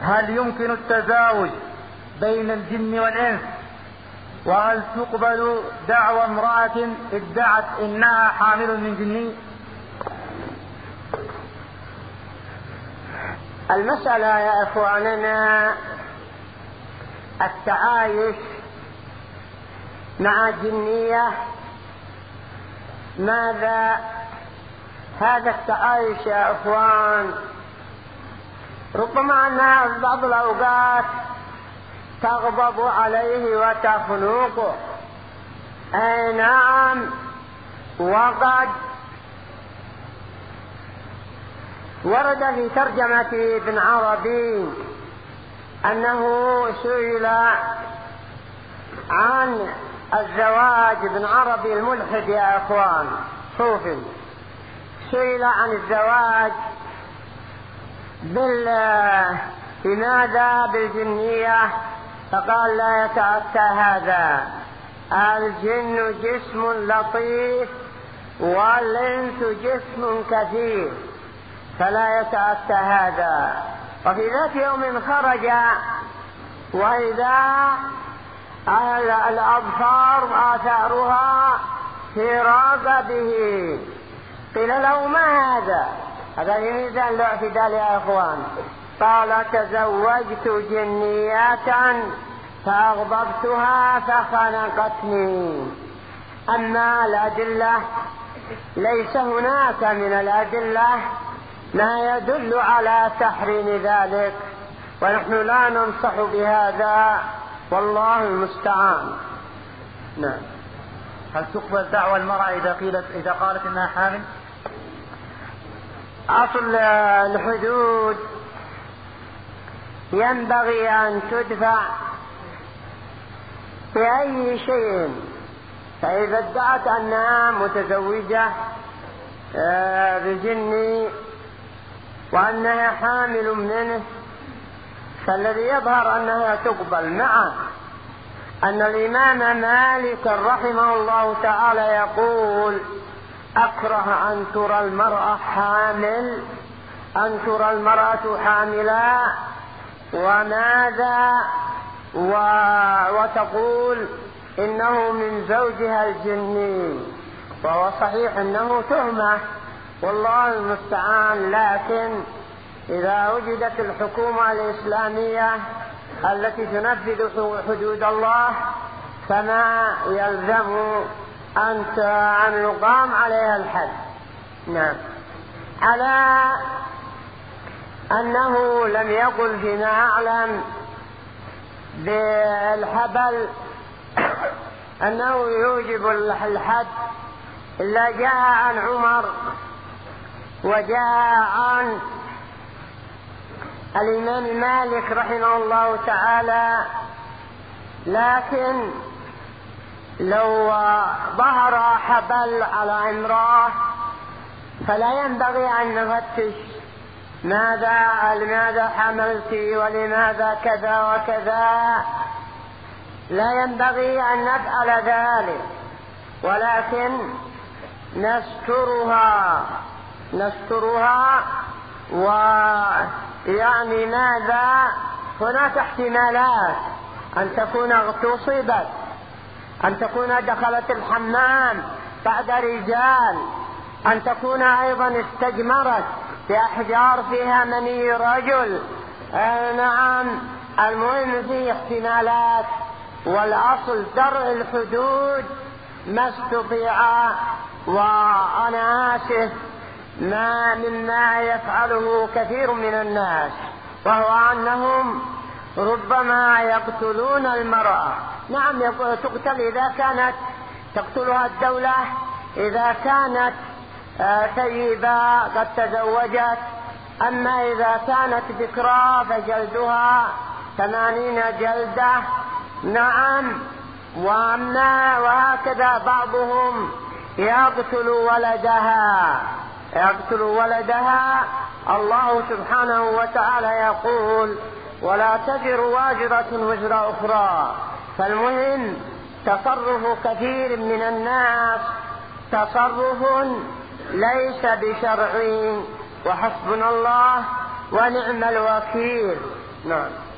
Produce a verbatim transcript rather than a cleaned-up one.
هل يمكن التزاوج بين الجن والإنس؟ وهل تقبل دعوى امرأة ادعت إنها حامل من جني؟ المسألة يا إخواننا التعايش مع جنية، ماذا هذا التعايش يا إخوان؟ ربما أنها في بعض الأوقات تغضب عليه وتخنقه، أي نعم. وقد ورد في ترجمة ابن عربي أنه سئل عن الزواج، ابن عربي الملحد يا إخوان صوفي، سئل عن الزواج بال لماذا بالجنية؟ فقال لا يتأتى هذا، الجن جسم لطيف والإنس جسم كثير، فلا يتأتى هذا. وفي ذات يوم خرج وإذا الأظفار آثارها في رقبه، قيل له ما هذا؟ هذا ميزان الاعتدال يا إخوان. قال تزوجت جنية فأغضبتها فخنقتني. أما الأدلة ليس هناك من الأدلة ما يدل على تحريم ذلك، ونحن لا ننصح بهذا والله المستعان. نعم. هل تقبل دعوى المرأة إذا قيلت إذا قالت إنها حامل؟ أصل الحدود ينبغي أن تدفع بأي شيء، فإذا ادعت أنها متزوجة بجني وأنها حامل منه فالذي يظهر أنها تقبل، مع أن الإمام مالك رحمه الله تعالى يقول أكره أن ترى المرأة حامل أن ترى المرأة حاملا وماذا و... وتقول إنه من زوجها الجني، وهو صحيح أنه تهمة والله المستعان. لكن إذا وجدت الحكومة الإسلامية التي تنفذ حدود الله فما يلزم أن يقام عليها الحد. نعم. على أنه لم يقل فيما أعلم بالحبل أنه يوجب الحد إلا جاء عن عمر وجاء عن الإمام مالك رحمه الله تعالى. لكن لو ظهر حبل على امرأة فلا ينبغي أن نفتش ماذا لماذا حملت ولماذا كذا وكذا، لا ينبغي أن نفعل ذلك، ولكن نسترها نسترها ويعني ماذا هناك احتمالات أن تكون اغتصبت، أن تكون دخلت الحمام بعد رجال، أن تكون أيضا استجمرت بأحجار فيها مني رجل. آه نعم. المهم في احتمالات، والأصل درء الحدود ما استطيع. وأنا آسف ما مما يفعله كثير من الناس، وهو أنهم ربما يقتلون المرأة. نعم تقتل إذا كانت تقتلها الدولة، إذا كانت ثيبة قد تزوجت. أما إذا كانت بكرا فجلدها ثمانين جلدة. نعم. وأما وهكذا بعضهم يقتل ولدها يقتل ولدها. الله سبحانه وتعالى يقول ولا تزر واجرة وزر أخرى. فالمهم تصرف كثير من الناس تصرف ليس بشرعي، وحسبنا الله ونعم الوكيل. نعم.